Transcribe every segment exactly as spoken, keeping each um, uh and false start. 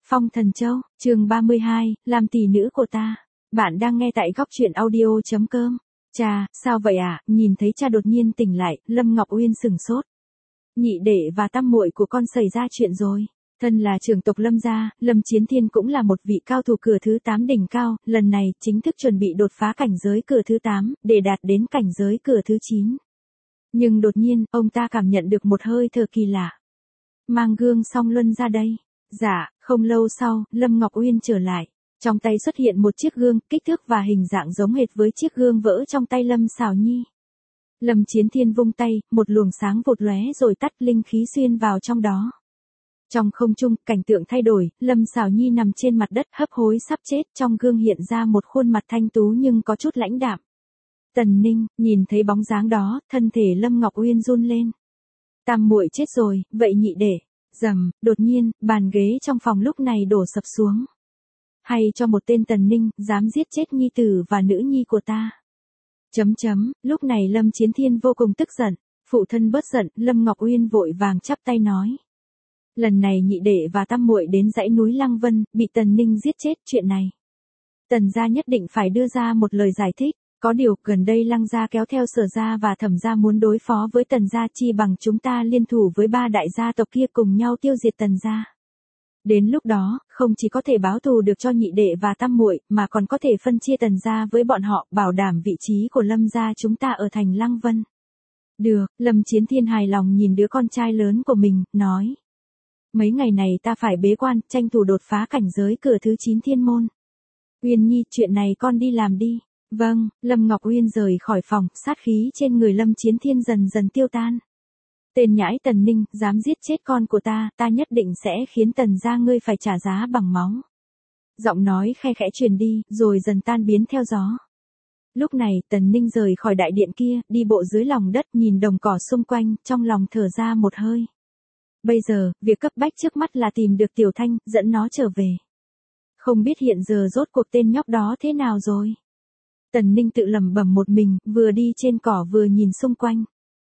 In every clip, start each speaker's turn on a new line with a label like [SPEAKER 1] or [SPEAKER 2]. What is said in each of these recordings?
[SPEAKER 1] Phong Thần Châu, chương ba mươi hai, làm tỷ nữ của ta. Bạn đang nghe tại góc truyện audio chấm com. Cha, sao vậy ạ? À? Nhìn thấy cha đột nhiên tỉnh lại, Lâm Ngọc Uyên sừng sốt. Nhị đệ và tam muội của con xảy ra chuyện rồi. Thân là trưởng tộc Lâm gia, Lâm Chiến Thiên cũng là một vị cao thủ cửa thứ tám đỉnh cao, lần này chính thức chuẩn bị đột phá cảnh giới cửa thứ tám, để đạt đến cảnh giới cửa thứ chín. Nhưng đột nhiên, ông ta cảm nhận được một hơi thở kỳ lạ. Mang gương song luân ra đây. Dạ, không lâu sau, Lâm Ngọc Uyên trở lại. Trong tay xuất hiện một chiếc gương, kích thước và hình dạng giống hệt với chiếc gương vỡ trong tay Lâm Sảo Nhi. Lâm Chiến Thiên vung tay, một luồng sáng vụt lóe rồi tắt, linh khí xuyên vào trong đó. Trong không trung, cảnh tượng thay đổi, Lâm Sảo Nhi nằm trên mặt đất hấp hối sắp chết, trong gương hiện ra một khuôn mặt thanh tú nhưng có chút lãnh đạm. Tần Ninh, nhìn thấy bóng dáng đó, thân thể Lâm Ngọc Uyên run lên. Tam muội chết rồi, vậy nhị đệ. Rầm, đột nhiên, bàn ghế trong phòng lúc này đổ sập xuống. Hay cho một tên Tần Ninh, dám giết chết nhi tử và nữ nhi của ta. Chấm chấm, lúc này Lâm Chiến Thiên vô cùng tức giận. Phụ thân bớt giận, Lâm Ngọc Uyên vội vàng chắp tay nói. Lần này nhị đệ và tam muội đến dãy núi Lăng Vân, bị Tần Ninh giết chết, chuyện này. Tần gia nhất định phải đưa ra một lời giải thích. Có điều, gần đây Lăng gia kéo theo Sở gia và Thẩm gia muốn đối phó với Tần gia, chi bằng chúng ta liên thủ với ba đại gia tộc kia cùng nhau tiêu diệt Tần gia. Đến lúc đó, không chỉ có thể báo thù được cho nhị đệ và tam muội, mà còn có thể phân chia Tần gia với bọn họ, bảo đảm vị trí của Lâm gia chúng ta ở thành Lăng Vân. Được, Lâm Chiến Thiên hài lòng nhìn đứa con trai lớn của mình, nói. Mấy ngày này ta phải bế quan, tranh thủ đột phá cảnh giới cửa thứ chín thiên môn. Uyên Nhi, chuyện này con đi làm đi. Vâng, Lâm Ngọc Uyên rời khỏi phòng, sát khí trên người Lâm Chiến Thiên dần dần tiêu tan. Tên nhãi Tần Ninh, dám giết chết con của ta, ta nhất định sẽ khiến Tần gia ngươi phải trả giá bằng máu. Giọng nói khe khẽ truyền đi, rồi dần tan biến theo gió. Lúc này, Tần Ninh rời khỏi đại điện kia, đi bộ dưới lòng đất, nhìn đồng cỏ xung quanh, trong lòng thở ra một hơi. Bây giờ, việc cấp bách trước mắt là tìm được Tiểu Thanh, dẫn nó trở về. Không biết hiện giờ rốt cuộc tên nhóc đó thế nào rồi. Tần Ninh tự lẩm bẩm một mình, vừa đi trên cỏ vừa nhìn xung quanh.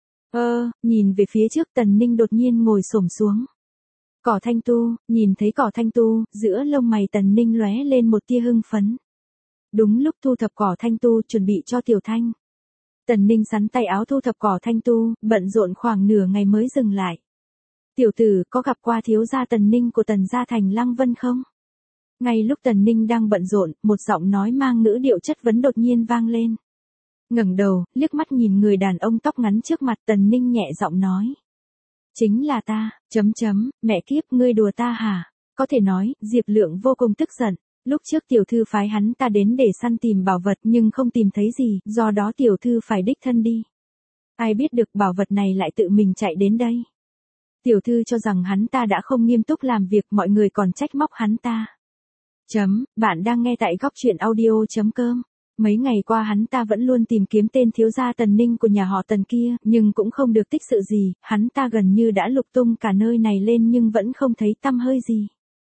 [SPEAKER 1] Ơ, nhìn về phía trước, Tần Ninh đột nhiên ngồi xổm xuống. Cỏ thanh tu, nhìn thấy cỏ thanh tu, giữa lông mày Tần Ninh lóe lên một tia hưng phấn. Đúng lúc thu thập cỏ thanh tu, chuẩn bị cho Tiểu Thanh. Tần Ninh sắn tay áo thu thập cỏ thanh tu, bận rộn khoảng nửa ngày mới dừng lại. Tiểu tử, có gặp qua thiếu gia Tần Ninh của Tần gia thành Lăng Vân không? Ngay lúc Tần Ninh đang bận rộn, một giọng nói mang ngữ điệu chất vấn đột nhiên vang lên. Ngẩng đầu, liếc mắt nhìn người đàn ông tóc ngắn trước mặt, Tần Ninh nhẹ giọng nói. Chính là ta, chấm chấm, mẹ kiếp, ngươi đùa ta hả? Có thể nói, Diệp Lượng vô cùng tức giận. Lúc trước tiểu thư phái hắn ta đến để săn tìm bảo vật nhưng không tìm thấy gì, do đó tiểu thư phải đích thân đi. Ai biết được bảo vật này lại tự mình chạy đến đây. Tiểu thư cho rằng hắn ta đã không nghiêm túc làm việc, mọi người còn trách móc hắn ta. Chấm, bạn đang nghe tại góc truyện audio chấm com. Mấy ngày qua hắn ta vẫn luôn tìm kiếm tên thiếu gia Tần Ninh của nhà họ Tần kia, nhưng cũng không được tích sự gì, hắn ta gần như đã lục tung cả nơi này lên nhưng vẫn không thấy tăm hơi gì.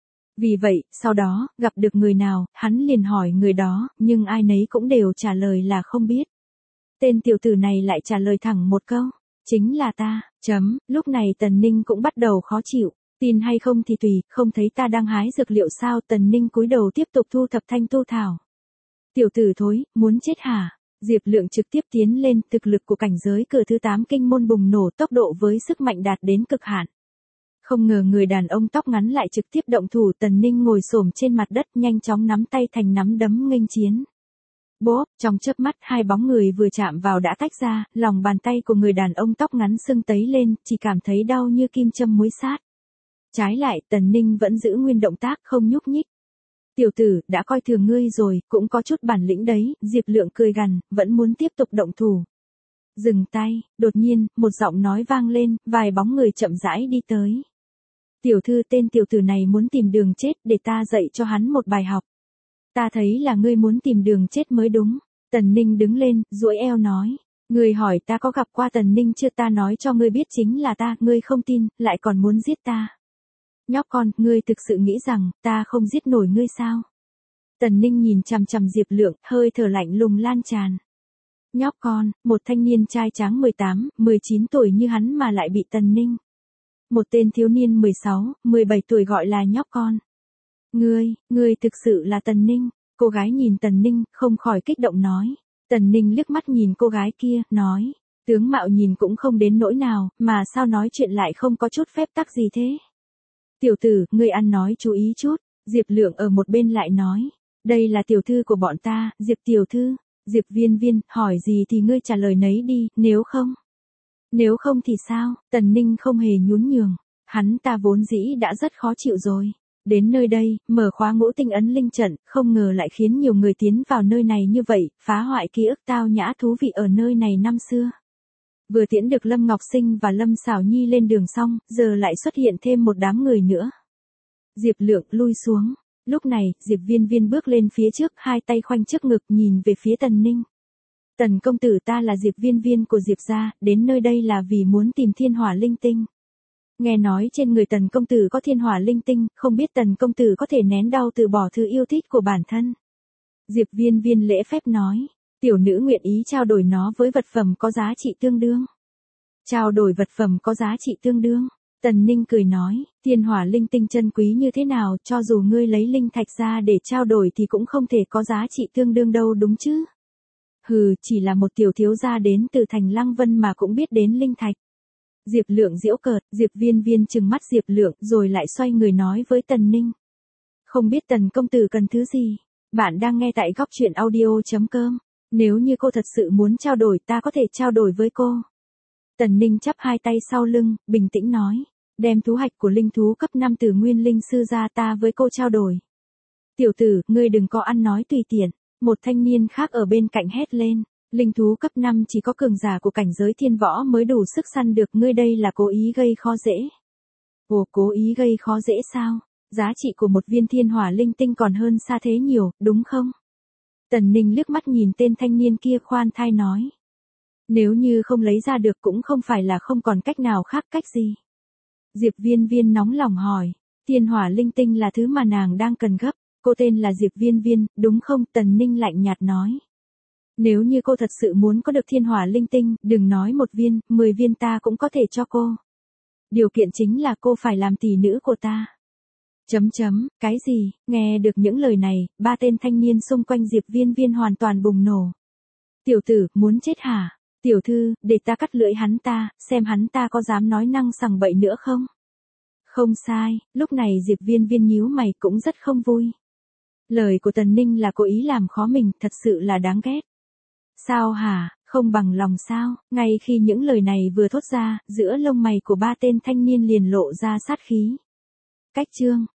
[SPEAKER 1] Vì vậy, sau đó, gặp được người nào, hắn liền hỏi người đó, nhưng ai nấy cũng đều trả lời là không biết. Tên tiểu tử này lại trả lời thẳng một câu, chính là ta, chấm, lúc này Tần Ninh cũng bắt đầu khó chịu. Tin hay không thì tùy, không thấy ta đang hái dược liệu sao? Tần Ninh cúi đầu tiếp tục thu thập thanh tu thảo. Tiểu tử thối, muốn chết hả? Diệp Lượng trực tiếp tiến lên, thực lực của cảnh giới cửa thứ tám kinh môn bùng nổ, tốc độ với sức mạnh đạt đến cực hạn. Không ngờ người đàn ông tóc ngắn lại trực tiếp động thủ. Tần Ninh ngồi xổm trên mặt đất, nhanh chóng nắm tay thành nắm đấm nghênh chiến. Bốp, trong chớp mắt hai bóng người vừa chạm vào đã tách ra, lòng bàn tay của người đàn ông tóc ngắn sưng tấy lên, chỉ cảm thấy đau như kim châm muối sát. Trái lại, Tần Ninh vẫn giữ nguyên động tác, không nhúc nhích. Tiểu tử, đã coi thường ngươi rồi, cũng có chút bản lĩnh đấy. Diệp Lượng cười gằn, vẫn muốn tiếp tục động thủ. Dừng tay, đột nhiên, một giọng nói vang lên, vài bóng người chậm rãi đi tới. Tiểu thư, tên tiểu tử này muốn tìm đường chết, để ta dạy cho hắn một bài học. Ta thấy là ngươi muốn tìm đường chết mới đúng. Tần Ninh đứng lên, duỗi eo nói. Ngươi hỏi ta có gặp qua Tần Ninh chưa? Ta nói cho ngươi biết chính là ta, ngươi không tin, lại còn muốn giết ta. Nhóc con, ngươi thực sự nghĩ rằng, ta không giết nổi ngươi sao? Tần Ninh nhìn chằm chằm Diệp Lượng, hơi thở lạnh lùng lan tràn. Nhóc con, một thanh niên trai tráng mười tám, mười chín tuổi như hắn mà lại bị Tần Ninh. Một tên thiếu niên mười sáu, mười bảy tuổi gọi là nhóc con. Ngươi, ngươi thực sự là Tần Ninh. Cô gái nhìn Tần Ninh, không khỏi kích động nói. Tần Ninh liếc mắt nhìn cô gái kia, nói. Tướng mạo nhìn cũng không đến nỗi nào, mà sao nói chuyện lại không có chút phép tắc gì thế? Tiểu tử, ngươi ăn nói chú ý chút. Diệp Lượng ở một bên lại nói. Đây là tiểu thư của bọn ta, Diệp tiểu thư. Diệp Viên Viên, hỏi gì thì ngươi trả lời nấy đi, nếu không. Nếu không thì sao? Tần Ninh không hề nhún nhường. Hắn ta vốn dĩ đã rất khó chịu rồi. Đến nơi đây, mở khóa ngũ tinh ấn linh trận, không ngờ lại khiến nhiều người tiến vào nơi này như vậy, phá hoại ký ức tao nhã thú vị ở nơi này năm xưa. Vừa tiễn được Lâm Ngọc Sinh và Lâm Xảo Nhi lên đường xong, giờ lại xuất hiện thêm một đám người nữa. Diệp Lượng lui xuống. Lúc này, Diệp Viên Viên bước lên phía trước, hai tay khoanh trước ngực nhìn về phía Tần Ninh. Tần công tử, ta là Diệp Viên Viên của Diệp gia, đến nơi đây là vì muốn tìm thiên hỏa linh tinh. Nghe nói trên người Tần công tử có thiên hỏa linh tinh, không biết Tần công tử có thể nén đau từ bỏ thứ yêu thích của bản thân. Diệp Viên Viên lễ phép nói, tiểu nữ nguyện ý trao đổi nó với vật phẩm có giá trị tương đương. Trao đổi vật phẩm có giá trị tương đương. Tần Ninh cười nói, thiên hỏa linh tinh chân quý như thế nào, cho dù ngươi lấy linh thạch ra để trao đổi thì cũng không thể có giá trị tương đương đâu đúng chứ. Hừ, chỉ là một tiểu thiếu gia đến từ thành Lăng Vân mà cũng biết đến linh thạch. Diệp Lượng giễu cợt, Diệp Viên Viên trừng mắt Diệp Lượng rồi lại xoay người nói với Tần Ninh. Không biết Tần công tử cần thứ gì? Bạn đang nghe tại góc truyện audio chấm com. Nếu như cô thật sự muốn trao đổi ta có thể trao đổi với cô. Tần Ninh chắp hai tay sau lưng, bình tĩnh nói. Đem thú hạch của linh thú cấp năm từ Nguyên Linh Sư ra ta với cô trao đổi. Tiểu tử, ngươi đừng có ăn nói tùy tiện. Một thanh niên khác ở bên cạnh hét lên. Linh thú cấp năm chỉ có cường giả của cảnh giới thiên võ mới đủ sức săn được, ngươi đây là cố ý gây khó dễ. Ồ, cố ý gây khó dễ sao? Giá trị của một viên thiên hỏa linh tinh còn hơn xa thế nhiều, đúng không? Tần Ninh liếc mắt nhìn tên thanh niên kia khoan thai nói. Nếu như không lấy ra được cũng không phải là không còn cách nào khác, cách gì? Diệp Viên Viên nóng lòng hỏi. Thiên hỏa linh tinh là thứ mà nàng đang cần gấp. Cô tên là Diệp Viên Viên, đúng không? Tần Ninh lạnh nhạt nói. Nếu như cô thật sự muốn có được thiên hỏa linh tinh, đừng nói một viên, mười viên ta cũng có thể cho cô. Điều kiện chính là cô phải làm tỷ nữ của ta. Chấm chấm, cái gì? Nghe được những lời này, ba tên thanh niên xung quanh Diệp Viên Viên hoàn toàn bùng nổ. Tiểu tử, muốn chết hả? Tiểu thư, để ta cắt lưỡi hắn ta, xem hắn ta có dám nói năng sằng bậy nữa không? Không sai, lúc này Diệp Viên Viên nhíu mày cũng rất không vui. Lời của Tần Ninh là cố ý làm khó mình, thật sự là đáng ghét. Sao hả, không bằng lòng sao? Ngay khi những lời này vừa thốt ra, giữa lông mày của ba tên thanh niên liền lộ ra sát khí. Cách chương.